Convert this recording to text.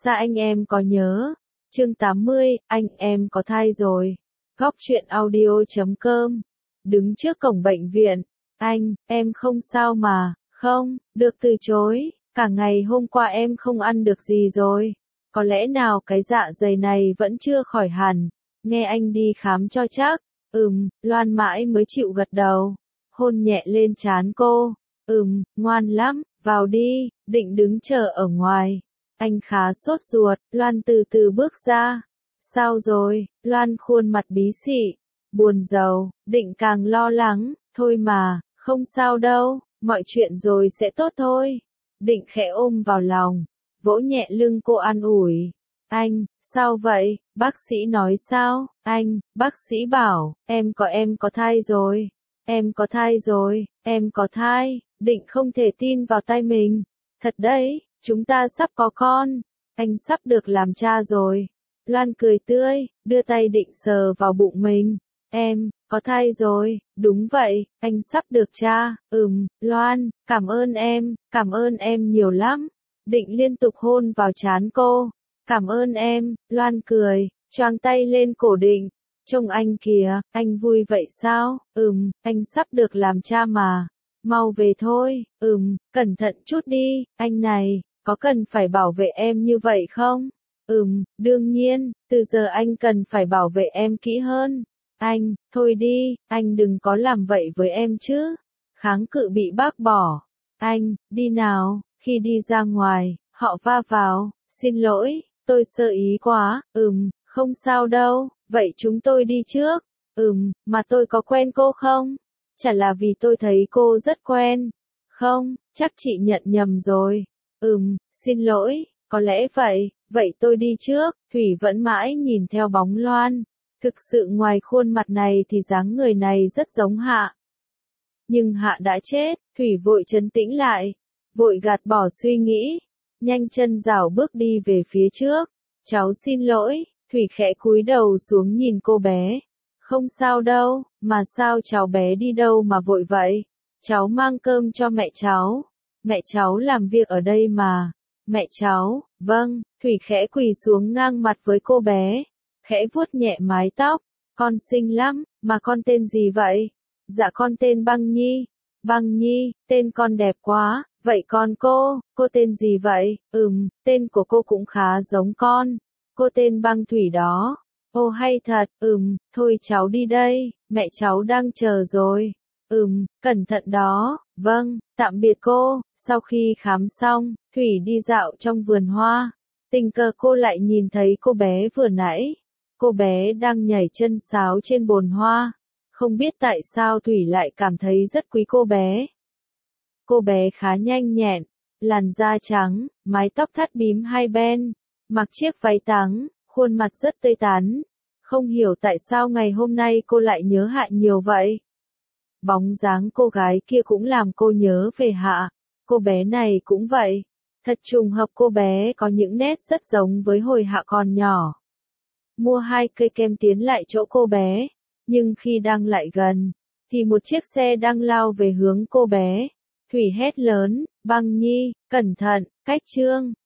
Xa anh em có nhớ. Chương 80, anh em có thai rồi. Góc truyện audio.com. Đứng trước cổng bệnh viện. Anh, em không sao mà, không, được từ chối. Cả ngày hôm qua em không ăn được gì rồi. Có lẽ nào cái dạ dày này vẫn chưa khỏi hẳn. Nghe anh đi khám cho chắc. Loan mãi mới chịu gật đầu. Hôn nhẹ lên trán cô. Ngoan lắm, vào đi, định đứng chờ ở ngoài. Anh khá sốt ruột, Loan từ từ bước ra. Sao rồi, Loan khuôn mặt bí xị, buồn rầu, Định càng lo lắng, thôi mà, không sao đâu, mọi chuyện rồi sẽ tốt thôi. Định khẽ ôm vào lòng, vỗ nhẹ lưng cô an ủi. Anh, sao vậy, bác sĩ nói sao? Anh, bác sĩ bảo, em có thai rồi. Em có thai rồi, em có thai. Định không thể tin vào tai mình. Thật đấy, chúng ta sắp có con. Anh sắp được làm cha rồi. Loan cười tươi, đưa tay định sờ vào bụng mình. Em, có thai rồi, đúng vậy, anh sắp được cha. Loan, cảm ơn em nhiều lắm. Định liên tục hôn vào trán cô. Cảm ơn em, Loan cười, choàng tay lên cổ Định. Trông anh kìa, anh vui vậy sao? Anh sắp được làm cha mà. Mau về thôi, cẩn thận chút đi, anh này, có cần phải bảo vệ em như vậy không? Đương nhiên, từ giờ anh cần phải bảo vệ em kỹ hơn. Anh, thôi đi, anh đừng có làm vậy với em chứ. Kháng cự bị bác bỏ. Anh, đi nào, khi đi ra ngoài, họ va vào, xin lỗi, tôi sơ ý quá, không sao đâu, vậy chúng tôi đi trước. Mà tôi có quen cô không? Chả là vì tôi thấy cô rất quen. Không, chắc chị nhận nhầm rồi. Xin lỗi, có lẽ vậy, vậy tôi đi trước. Thủy vẫn mãi nhìn theo bóng Loan. Thực sự ngoài khuôn mặt này thì dáng người này rất giống Hạ. Nhưng Hạ đã chết, Thủy vội trấn tĩnh lại. Vội gạt bỏ suy nghĩ. Nhanh chân rảo bước đi về phía trước. Cháu xin lỗi, Thủy khẽ cúi đầu xuống nhìn cô bé. Không sao đâu, mà sao cháu bé đi đâu mà vội vậy? Cháu mang cơm cho mẹ cháu. Mẹ cháu làm việc ở đây mà. Mẹ cháu, vâng, Thủy khẽ quỳ xuống ngang mặt với cô bé. Khẽ vuốt nhẹ mái tóc. Con xinh lắm, mà con tên gì vậy? Dạ con tên Băng Nhi. Băng Nhi, tên con đẹp quá. Vậy con cô tên gì vậy? Tên của cô cũng khá giống con. Cô tên Băng Thủy đó. Ồ hay thật, thôi cháu đi đây, mẹ cháu đang chờ rồi. Cẩn thận đó, vâng, tạm biệt cô. Sau khi khám xong, Thủy đi dạo trong vườn hoa. Tình cờ cô lại nhìn thấy cô bé vừa nãy. Cô bé đang nhảy chân sáo trên bồn hoa. Không biết tại sao Thủy lại cảm thấy rất quý cô bé. Cô bé khá nhanh nhẹn, làn da trắng, mái tóc thắt bím hai bên, mặc chiếc váy trắng, khuôn mặt rất tươi tắn. Không hiểu tại sao ngày hôm nay cô lại nhớ Hạ nhiều vậy. Bóng dáng cô gái kia cũng làm cô nhớ về Hạ. Cô bé này cũng vậy. Thật trùng hợp cô bé có những nét rất giống với hồi Hạ còn nhỏ. Mua 2 cây kem tiến lại chỗ cô bé. Nhưng khi đang lại gần, thì một chiếc xe đang lao về hướng cô bé. Thủy hét lớn, Băng Nhi, cẩn thận, cách Trương.